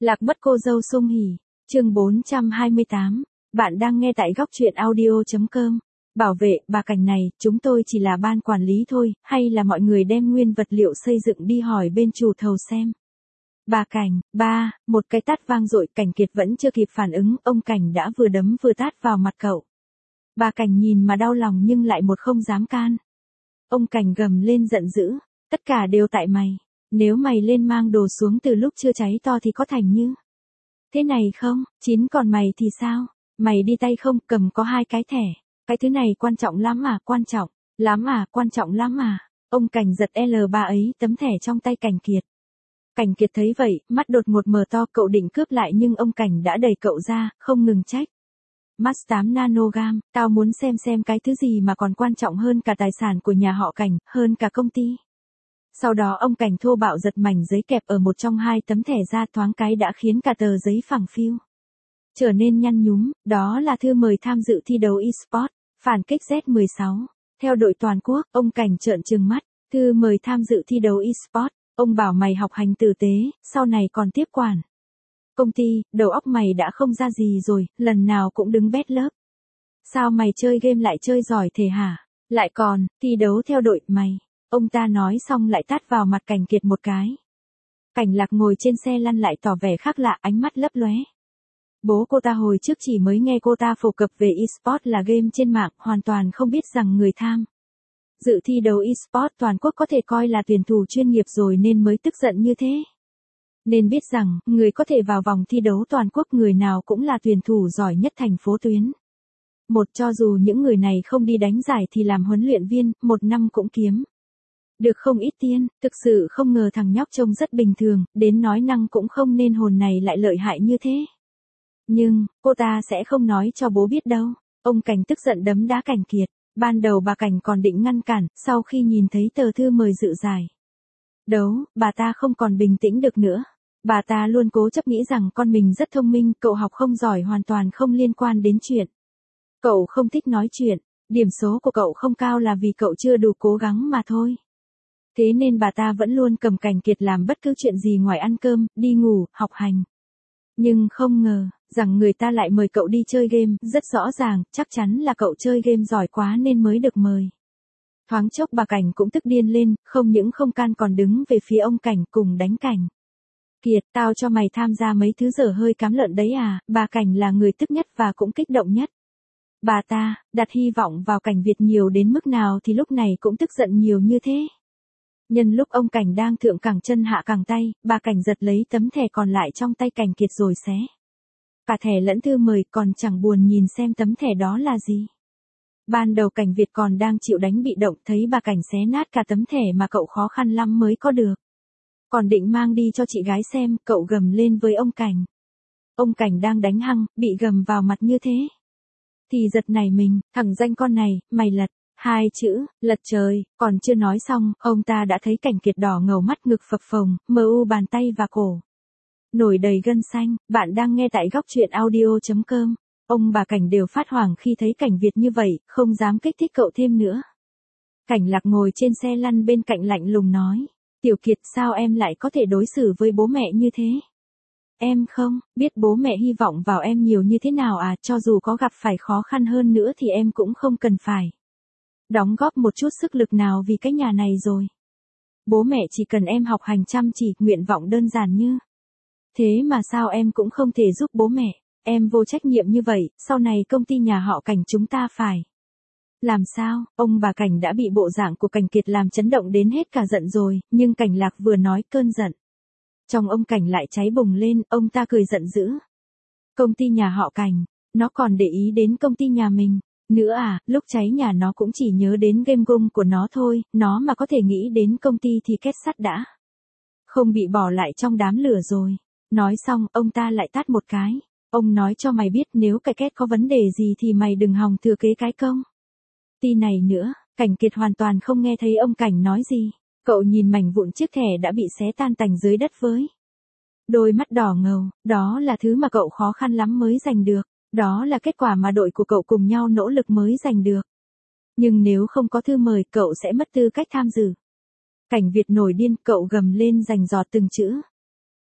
Lạc mất cô dâu sung hỉ, chương 428, bạn đang nghe tại góc truyện audio.com. Bảo vệ, bà Cảnh này, chúng tôi chỉ là ban quản lý thôi, hay là mọi người đem nguyên vật liệu xây dựng đi hỏi bên chủ thầu xem. Bà Cảnh, một cái tát vang dội, Cảnh Kiệt vẫn chưa kịp phản ứng, ông Cảnh đã vừa đấm vừa tát vào mặt cậu. Bà Cảnh nhìn mà đau lòng nhưng lại một không dám can. Ông Cảnh gầm lên giận dữ, tất cả đều tại mày. Nếu mày lên mang đồ xuống từ lúc chưa cháy to thì có thành như thế này không? Chín còn mày thì sao? Mày đi tay không, cầm có 2 cái thẻ. Cái thứ này quan trọng lắm à, quan trọng lắm à. Ông Cảnh giật L3 ấy tấm thẻ trong tay Cảnh Kiệt. Cảnh Kiệt thấy vậy, mắt đột ngột mở to, cậu định cướp lại nhưng ông Cảnh đã đẩy cậu ra, không ngừng trách. Max 8 nanogam, tao muốn xem cái thứ gì mà còn quan trọng hơn cả tài sản của nhà họ Cảnh, hơn cả công ty. Sau đó ông Cảnh thô bạo giật mảnh giấy kẹp ở một trong 2 tấm thẻ ra, thoáng cái đã khiến cả tờ giấy phẳng phiu trở nên nhăn nhúm, đó là thư mời tham dự thi đấu eSport, phản kích Z16. Theo đội toàn quốc, ông Cảnh trợn trừng mắt, thư mời tham dự thi đấu eSport, ông bảo mày học hành tử tế, sau này còn tiếp quản công ty, đầu óc mày đã không ra gì rồi, lần nào cũng đứng bét lớp. Sao mày chơi game lại chơi giỏi thế hả? Lại còn, thi đấu theo đội mày. Ông ta nói xong lại tát vào mặt Cảnh Kiệt một cái. Cảnh Lạc ngồi trên xe lăn lại tỏ vẻ khác lạ, ánh mắt lấp lóe. Bố cô ta hồi trước chỉ mới nghe cô ta phổ cập về eSport là game trên mạng, hoàn toàn không biết rằng người tham dự thi đấu eSport toàn quốc có thể coi là tuyển thủ chuyên nghiệp rồi nên mới tức giận như thế. Nên biết rằng, người có thể vào vòng thi đấu toàn quốc người nào cũng là tuyển thủ giỏi nhất thành phố Tuyến. Cho dù những người này không đi đánh giải thì làm huấn luyện viên, 1 năm cũng kiếm được không ít tiền, thực sự không ngờ thằng nhóc trông rất bình thường, đến nói năng cũng không nên hồn này lại lợi hại như thế. Nhưng, cô ta sẽ không nói cho bố biết đâu. Ông Cảnh tức giận đấm đá Cảnh Kiệt. Ban đầu bà Cảnh còn định ngăn cản, sau khi nhìn thấy tờ thư mời dự giải đấu, bà ta không còn bình tĩnh được nữa. Bà ta luôn cố chấp nghĩ rằng con mình rất thông minh, cậu học không giỏi hoàn toàn không liên quan đến chuyện. Cậu không thích nói chuyện, điểm số của cậu không cao là vì cậu chưa đủ cố gắng mà thôi. Thế nên bà ta vẫn luôn cầm Cảnh Kiệt làm bất cứ chuyện gì ngoài ăn cơm, đi ngủ, học hành. Nhưng không ngờ, rằng người ta lại mời cậu đi chơi game, rất rõ ràng, chắc chắn là cậu chơi game giỏi quá nên mới được mời. Thoáng chốc bà Cảnh cũng tức điên lên, không những không can còn đứng về phía ông Cảnh cùng đánh Cảnh Kiệt, tao cho mày tham gia mấy thứ dở hơi cám lợn đấy à, bà Cảnh là người tức nhất và cũng kích động nhất. Bà ta, đặt hy vọng vào Cảnh Việt nhiều đến mức nào thì lúc này cũng tức giận nhiều như thế. Nhân lúc ông Cảnh đang thượng cẳng chân hạ cẳng tay, bà Cảnh giật lấy tấm thẻ còn lại trong tay Cảnh Kiệt rồi xé cả thẻ lẫn thư mời, còn chẳng buồn nhìn xem tấm thẻ đó là gì. Ban đầu Cảnh Việt còn đang chịu đánh bị động, thấy bà Cảnh xé nát cả tấm thẻ mà cậu khó khăn lắm mới có được. Còn định mang đi cho chị gái xem, cậu gầm lên với ông Cảnh. Ông Cảnh đang đánh hăng, bị gầm vào mặt như thế thì giật nảy mình, thằng danh con này, mày lật. 2 chữ, lật trời, còn chưa nói xong, ông ta đã thấy Cảnh Kiệt đỏ ngầu, mắt ngực phập phồng, mờ u bàn tay và cổ nổi đầy gân xanh. Bạn đang nghe tại góc truyện audio.com. Ông bà Cảnh đều phát hoảng khi thấy Cảnh Việt như vậy, không dám kích thích cậu thêm nữa. Cảnh Lạc ngồi trên xe lăn bên cạnh lạnh lùng nói, Tiểu Kiệt, sao em lại có thể đối xử với bố mẹ như thế? Em không biết bố mẹ hy vọng vào em nhiều như thế nào à, cho dù có gặp phải khó khăn hơn nữa thì em cũng không cần phải đóng góp một chút sức lực nào vì cái nhà này rồi. Bố mẹ chỉ cần em học hành chăm chỉ, nguyện vọng đơn giản như thế mà sao em cũng không thể giúp bố mẹ. Em vô trách nhiệm như vậy, sau này công ty nhà họ Cảnh chúng ta phải làm sao? Ông bà Cảnh đã bị bộ dạng của Cảnh Kiệt làm chấn động đến hết cả giận rồi, nhưng Cảnh Lạc vừa nói cơn giận trong ông Cảnh lại cháy bùng lên, ông ta cười giận dữ. Công ty nhà họ Cảnh, nó còn để ý đến công ty nhà mình nữa à? Lúc cháy nhà nó cũng chỉ nhớ đến game gung của nó thôi, nó mà có thể nghĩ đến công ty thì kết sắt đã không bị bỏ lại trong đám lửa rồi. Nói xong, ông ta lại tát một cái. Ông nói cho mày biết, nếu cái kết có vấn đề gì thì mày đừng hòng thừa kế cái công ty này nữa. Cảnh Kiệt hoàn toàn không nghe thấy ông Cảnh nói gì. Cậu nhìn mảnh vụn chiếc thẻ đã bị xé tan tành dưới đất với đôi mắt đỏ ngầu. Đó là thứ mà cậu khó khăn lắm mới giành được. Đó là kết quả mà đội của cậu cùng nhau nỗ lực mới giành được. Nhưng nếu không có thư mời, cậu sẽ mất tư cách tham dự. Cảnh Việt nổi điên, cậu gầm lên rành rọt từng chữ.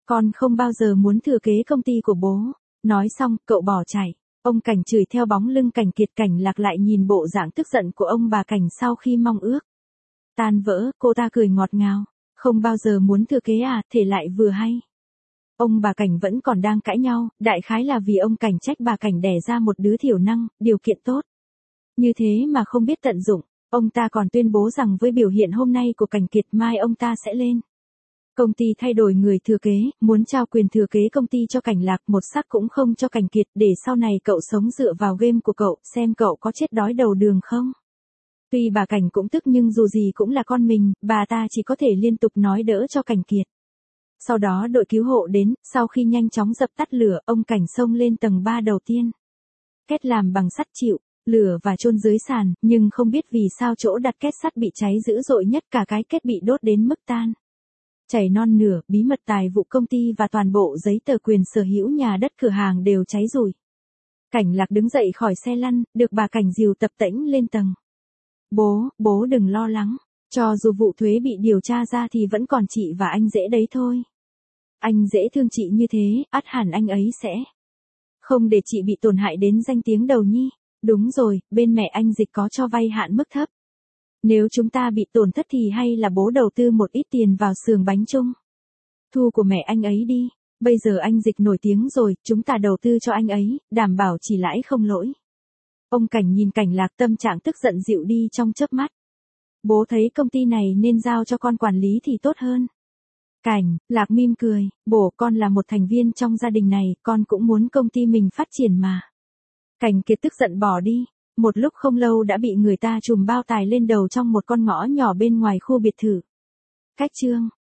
Con không bao giờ muốn thừa kế công ty của bố. Nói xong, cậu bỏ chạy. Ông Cảnh chửi theo bóng lưng Cảnh Kiệt. Cảnh Lạc lại nhìn bộ dạng tức giận của ông bà Cảnh sau khi mong ước tan vỡ, cô ta cười ngọt ngào. Không bao giờ muốn thừa kế à, thể lại vừa hay. Ông bà Cảnh vẫn còn đang cãi nhau, đại khái là vì ông Cảnh trách bà Cảnh đẻ ra một đứa thiểu năng, điều kiện tốt. Như thế mà không biết tận dụng, ông ta còn tuyên bố rằng với biểu hiện hôm nay của Cảnh Kiệt mai ông ta sẽ lên công ty thay đổi người thừa kế, muốn trao quyền thừa kế công ty cho Cảnh Lạc, một xắc cũng không cho Cảnh Kiệt, để sau này cậu sống dựa vào game của cậu, xem cậu có chết đói đầu đường không. Tuy bà Cảnh cũng tức nhưng dù gì cũng là con mình, bà ta chỉ có thể liên tục nói đỡ cho Cảnh Kiệt. Sau đó đội cứu hộ đến, sau khi nhanh chóng dập tắt lửa, ông Cảnh xông lên tầng 3 đầu tiên. Két làm bằng sắt chịu lửa và chôn dưới sàn, nhưng không biết vì sao chỗ đặt két sắt bị cháy dữ dội nhất, cả cái két bị đốt đến mức tan chảy non nửa, bí mật tài vụ công ty và toàn bộ giấy tờ quyền sở hữu nhà đất cửa hàng đều cháy rụi. Cảnh Lạc đứng dậy khỏi xe lăn, được bà Cảnh dìu tập tễnh lên tầng. Bố đừng lo lắng, cho dù vụ thuế bị điều tra ra thì vẫn còn chị và anh Dễ đấy thôi. Anh Dễ thương chị như thế, ắt hẳn anh ấy sẽ không để chị bị tổn hại đến danh tiếng đầu nhi. Đúng rồi, bên mẹ anh Dịch có cho vay hạn mức thấp. Nếu chúng ta bị tổn thất thì hay là bố đầu tư một ít tiền vào xưởng bánh chung thu của mẹ anh ấy đi. Bây giờ anh Dịch nổi tiếng rồi, chúng ta đầu tư cho anh ấy, đảm bảo chỉ lãi không lỗi. Ông Cảnh nhìn Cảnh Lạc, tâm trạng tức giận dịu đi trong chớp mắt. Bố thấy công ty này nên giao cho con quản lý thì tốt hơn. Cảnh Lạc mỉm cười, bố con là một thành viên trong gia đình này, con cũng muốn công ty mình phát triển mà. Cảnh Kiệt tức giận bỏ đi. Một lúc không lâu đã bị người ta trùm bao tải lên đầu trong một con ngõ nhỏ bên ngoài khu biệt thự. Cách chương